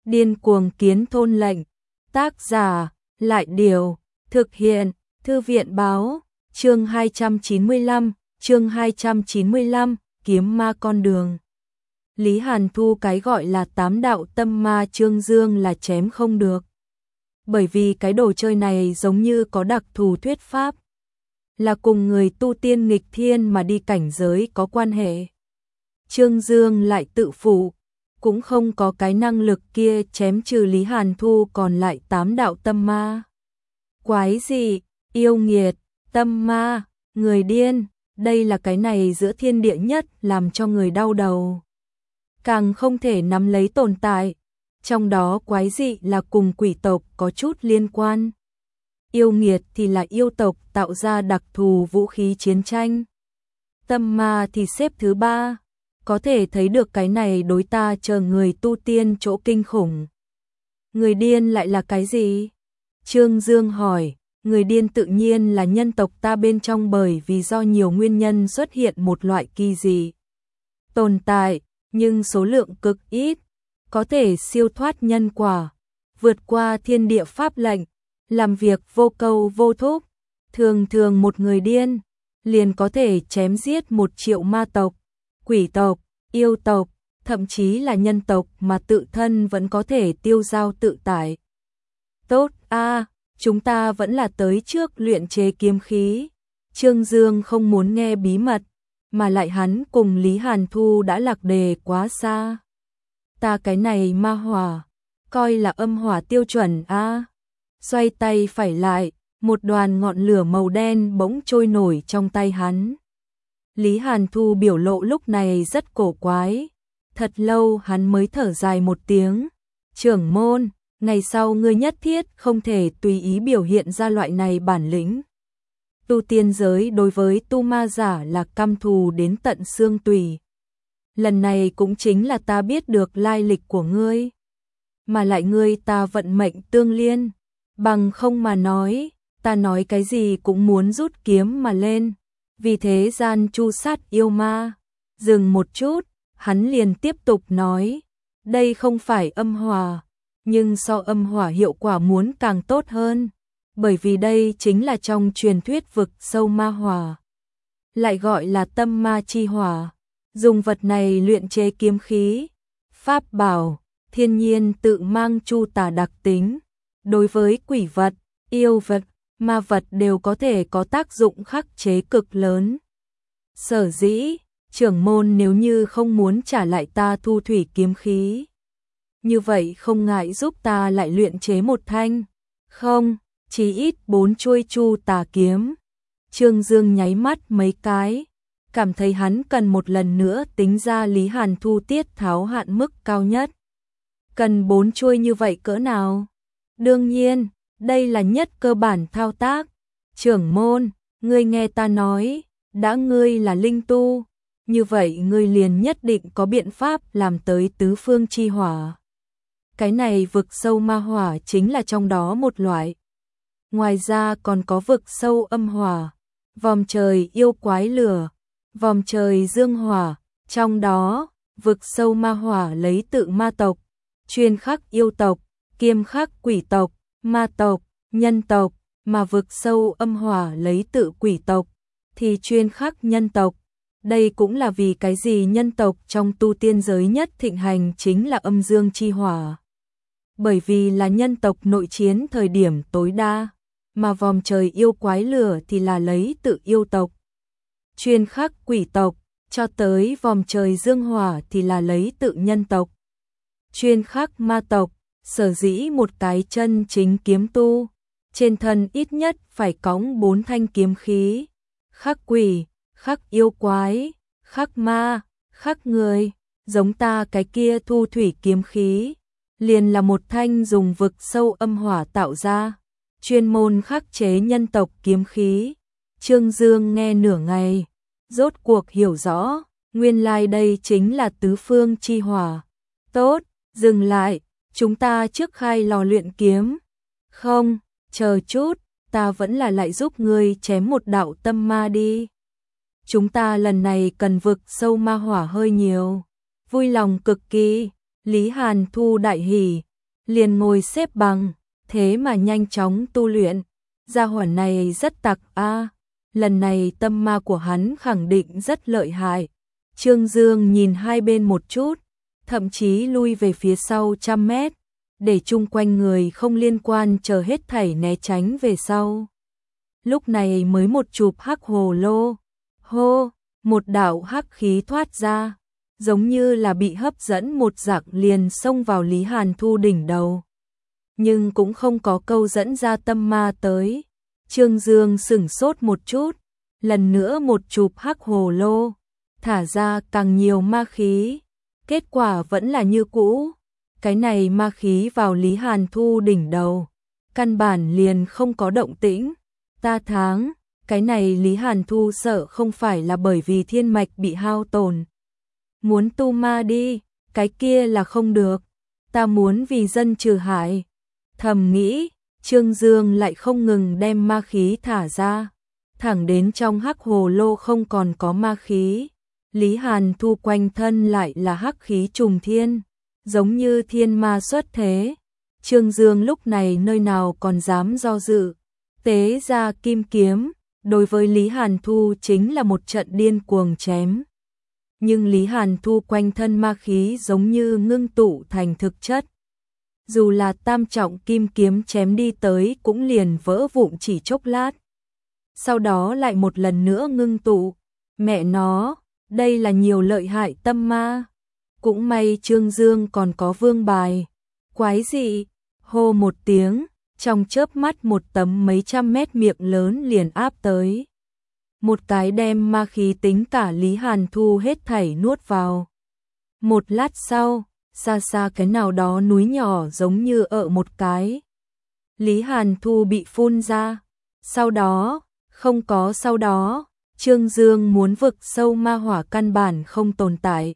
Điên cuồng kiến thôn lệnh. Tác giả, Lại Điều. Thực hiện, Thư viện Báo. Chương 295, Kiếm ma con đường. Lý Hàn Thu cái gọi là 8 đạo tâm ma Trương Dương là chém không được. Bởi vì cái đồ chơi này giống như có đặc thù thuyết pháp. Là cùng người tu tiên nghịch thiên mà đi cảnh giới có quan hệ. Trương Dương lại tự phụ, cũng không có cái năng lực kia chém trừ Lý Hàn Thu còn lại 8 đạo tâm ma. Quái gì, yêu nghiệt, tâm ma, người điên, đây là cái này giữa thiên địa nhất làm cho người đau đầu. Càng không thể nắm lấy tồn tại, trong đó quái dị là cùng quỷ tộc có chút liên quan. Yêu nghiệt thì là yêu tộc tạo ra đặc thù vũ khí chiến tranh. Tâm ma thì xếp thứ 3, có thể thấy được cái này đối ta chờ người tu tiên chỗ kinh khủng. Người điên lại là cái gì? Trương Dương hỏi. Người điên tự nhiên là nhân tộc ta bên trong bởi vì do nhiều nguyên nhân xuất hiện một loại kỳ dị tồn tại, nhưng số lượng cực ít, có thể siêu thoát nhân quả, vượt qua thiên địa pháp lệnh, làm việc vô câu vô thúc. Thường thường một người điên liền có thể chém giết 1 triệu ma tộc, quỷ tộc, yêu tộc, thậm chí là nhân tộc mà tự thân vẫn có thể tiêu dao tự tại. Tốt a, chúng ta vẫn là tới trước luyện chế kiếm khí. Trương Dương không muốn nghe bí mật, mà lại hắn cùng Lý Hàn Thu đã lạc đề quá xa. Ta cái này ma hỏa, coi là âm hỏa tiêu chuẩn a. Xoay tay phải lại, một đoàn ngọn lửa màu đen bỗng trôi nổi trong tay hắn. Lý Hàn Thu biểu lộ lúc này rất cổ quái. Thật lâu hắn mới thở dài một tiếng. Trưởng môn, ngày sau ngươi nhất thiết không thể tùy ý biểu hiện ra loại này bản lĩnh. Tu tiên giới đối với tu ma giả là căm thù đến tận xương tủy. Lần này cũng chính là ta biết được lai lịch của ngươi. Mà lại ngươi ta vận mệnh tương liên. Bằng không mà nói, ta nói cái gì cũng muốn rút kiếm mà lên. Vì thế gian chu sát yêu ma. Dừng một chút, hắn liền tiếp tục nói. Đây không phải âm hỏa, nhưng so âm hỏa hiệu quả muốn càng tốt hơn. Bởi vì đây chính là trong truyền thuyết vực sâu ma hỏa. Lại gọi là tâm ma chi hỏa. Dùng vật này luyện chế kiếm khí, pháp bảo, thiên nhiên tự mang chu tà đặc tính. Đối với quỷ vật, yêu vật, ma vật đều có thể có tác dụng khắc chế cực lớn. Sở dĩ, trưởng môn nếu như không muốn trả lại ta thu thủy kiếm khí, như vậy không ngại giúp ta lại luyện chế một thanh. Không, chỉ ít 4 chuôi chu tà kiếm. Trương Dương nháy mắt mấy cái, cảm thấy hắn cần một lần nữa tính ra Lý Hàn Thu tiết tháo hạn mức cao nhất. Cần 4 chuôi như vậy cỡ nào? Đương nhiên, đây là nhất cơ bản thao tác. Trưởng môn, ngươi nghe ta nói, đã ngươi là linh tu, như vậy ngươi liền nhất định có biện pháp làm tới tứ phương chi hỏa. Cái này vực sâu ma hỏa chính là trong đó một loại. Ngoài ra còn có vực sâu âm hỏa, vòm trời yêu quái lửa, vòm trời dương hỏa, trong đó, vực sâu ma hỏa lấy tự ma tộc, chuyên khắc yêu tộc, kiêm khắc quỷ tộc, ma tộc, nhân tộc, mà vực sâu âm hỏa lấy tự quỷ tộc, thì chuyên khắc nhân tộc. Đây cũng là vì cái gì nhân tộc trong tu tiên giới nhất thịnh hành chính là âm dương chi hỏa. Bởi vì là nhân tộc nội chiến thời điểm tối đa, mà vòm trời yêu quái lửa thì là lấy tự yêu tộc. Chuyên khắc quỷ tộc, cho tới vòm trời dương hỏa thì là lấy tự nhân tộc. Chuyên khắc ma tộc, sở dĩ một cái chân chính kiếm tu, trên thân ít nhất phải cõng 4 thanh kiếm khí. Khắc quỷ, khắc yêu quái, khắc ma, khắc người, giống ta cái kia thu thủy kiếm khí, liền là một thanh dùng vực sâu âm hỏa tạo ra, chuyên môn khắc chế nhân tộc kiếm khí. Trương Dương nghe nửa ngày, rốt cuộc hiểu rõ, nguyên lai đây chính là tứ phương chi hỏa. Tốt, dừng lại, chúng ta trước khai lò luyện kiếm. Không, chờ chút, ta vẫn là lại giúp ngươi chém một đạo tâm ma đi. Chúng ta lần này cần vực sâu ma hỏa hơi nhiều. Vui lòng cực kỳ, Lý Hàn Thu đại hỉ, liền ngồi xếp bằng, thế mà nhanh chóng tu luyện. Gia hỏa này rất tặc a, lần này tâm ma của hắn khẳng định rất lợi hại. Trương Dương nhìn hai bên một chút, thậm chí lui về phía sau 100 mét, để chung quanh người không liên quan chờ hết thảy né tránh về sau. Lúc này mới một chụp hắc hồ lô, hô, một đạo hắc khí thoát ra, giống như là bị hấp dẫn một dạng liền xông vào Lý Hàn Thu đỉnh đầu. Nhưng cũng không có câu dẫn ra tâm ma tới. Trương Dương sửng sốt một chút, lần nữa một chụp hắc hồ lô, thả ra càng nhiều ma khí. Kết quả vẫn là như cũ, cái này ma khí vào Lý Hàn Thu đỉnh đầu, căn bản liền không có động tĩnh. Ta tháng, cái này Lý Hàn Thu sợ không phải là bởi vì thiên mạch bị hao tổn. Muốn tu ma đi, cái kia là không được, ta muốn vì dân trừ hại. Thầm nghĩ, Trương Dương lại không ngừng đem ma khí thả ra, thẳng đến trong hắc hồ lô không còn có ma khí. Lý Hàn Thu quanh thân lại là hắc khí trùng thiên, giống như thiên ma xuất thế. Trương Dương lúc này nơi nào còn dám do dự, tế ra kim kiếm, đối với Lý Hàn Thu chính là một trận điên cuồng chém. Nhưng Lý Hàn Thu quanh thân ma khí giống như ngưng tụ thành thực chất. Dù là tam trọng kim kiếm chém đi tới cũng liền vỡ vụn chỉ chốc lát. Sau đó lại một lần nữa ngưng tụ. Mẹ nó, đây là nhiều lợi hại tâm ma. Cũng may Trương Dương còn có vương bài. Quái dị, hô một tiếng, trong chớp mắt một tấm mấy trăm mét miệng lớn liền áp tới. Một cái đem ma khí tính cả Lý Hàn Thu hết thảy nuốt vào. Một lát sau, xa xa cái nào đó núi nhỏ giống như ở một cái. Lý Hàn Thu bị phun ra. Sau đó, không có sau đó, Trương Dương muốn vực sâu ma hỏa căn bản không tồn tại.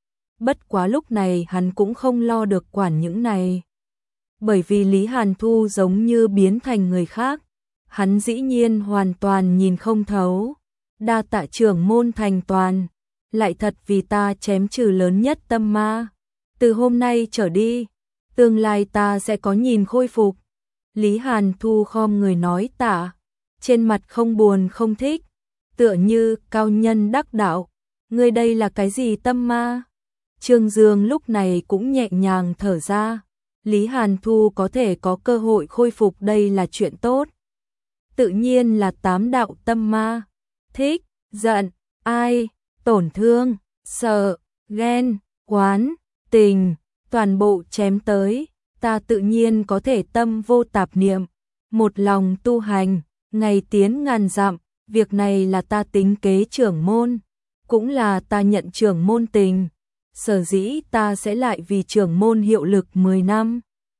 Bất quá lúc này hắn cũng không lo được quản những này. Bởi vì Lý Hàn Thu giống như biến thành người khác, hắn dĩ nhiên hoàn toàn nhìn không thấu. Đa tạ trưởng môn thành toàn, lại thật vì ta chém trừ lớn nhất tâm ma. Từ hôm nay trở đi, tương lai ta sẽ có nhìn khôi phục. Lý Hàn Thu khom người nói tạ, trên mặt không buồn không thích, tựa như cao nhân đắc đạo. Ngươi đây là cái gì tâm ma? Trương Dương lúc này cũng nhẹ nhàng thở ra. Lý Hàn Thu có thể có cơ hội khôi phục đây là chuyện tốt. Tự nhiên là 8 đạo tâm ma. Thích, giận, ai, tổn thương, sợ, ghen, oán, tình, toàn bộ chém tới. Ta tự nhiên có thể tâm vô tạp niệm, một lòng tu hành, ngày tiến ngàn dặm. Việc này là ta tính kế trưởng môn, cũng là ta nhận trưởng môn tình. Sở dĩ ta sẽ lại vì trưởng môn hiệu lực 10 năm.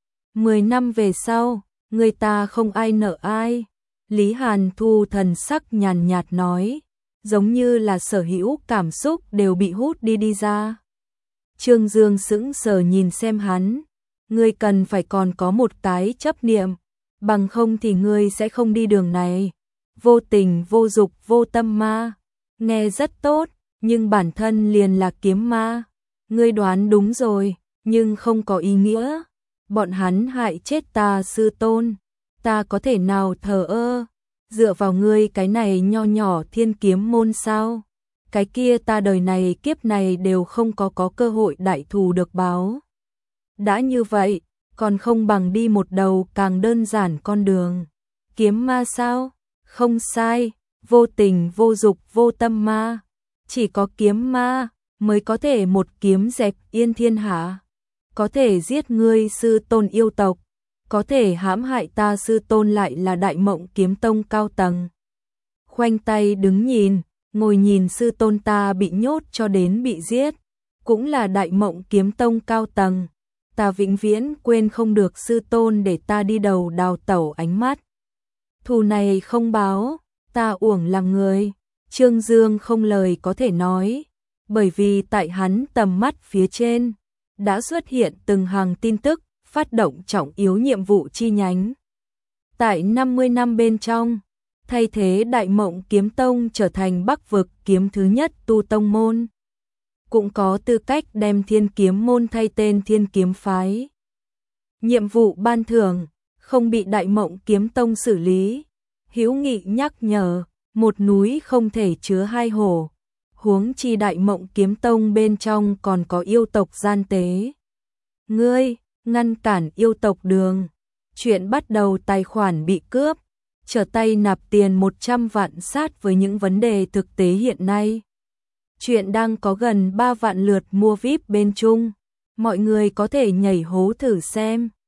10 năm về sau, người ta không ai nợ ai. Lý Hàn Thu thần sắc nhàn nhạt nói, giống như là sở hữu cảm xúc đều bị hút đi ra. Trương Dương sững sờ nhìn xem hắn, ngươi cần phải còn có một cái chấp niệm, bằng không thì ngươi sẽ không đi đường này. Vô tình, vô dục, vô tâm ma, nghe rất tốt, nhưng bản thân liền là kiếm ma. Ngươi đoán đúng rồi, nhưng không có ý nghĩa. Bọn hắn hại chết ta sư tôn, ta có thể nào thờ ơ? Dựa vào ngươi cái này nho nhỏ thiên kiếm môn sao? Cái kia ta đời này kiếp này đều không có cơ hội đại thù được báo. Đã như vậy, còn không bằng đi một đầu càng đơn giản con đường. Kiếm ma sao? Không sai, vô tình, vô dục, vô tâm ma. Chỉ có kiếm ma mới có thể một kiếm dẹp yên thiên hạ. Có thể giết ngươi sư tôn yêu tộc, có thể hãm hại ta sư tôn lại là Đại Mộng Kiếm Tông cao tầng. Khoanh tay đứng nhìn, ngồi nhìn sư tôn ta bị nhốt cho đến bị giết, cũng là Đại Mộng Kiếm Tông cao tầng. Ta vĩnh viễn quên không được sư tôn để ta đi đầu đào tẩu ánh mắt. Thù này không báo, ta uổng làm người. Trương Dương không lời có thể nói, bởi vì tại hắn tầm mắt phía trên đã xuất hiện từng hàng tin tức, phát động trọng yếu nhiệm vụ chi nhánh. Tại 50 năm bên trong, thay thế Đại Mộng Kiếm Tông trở thành Bắc vực kiếm thứ nhất tu tông môn, cũng có tư cách đem Thiên Kiếm môn thay tên Thiên Kiếm phái. Nhiệm vụ ban thưởng, không bị Đại Mộng Kiếm Tông xử lý. Hữu Nghị nhắc nhở, một núi không thể chứa hai hổ, huống chi Đại Mộng Kiếm Tông bên trong còn có yêu tộc gian tế. Ngươi, ngăn cản yêu tộc Đường. Chuyện bắt đầu tài khoản bị cướp, trở tay nạp tiền 100 vạn sát với những vấn đề thực tế hiện nay. Chuyện đang có gần 3 vạn lượt mua VIP bên Trung, mọi người có thể nhảy hố thử xem.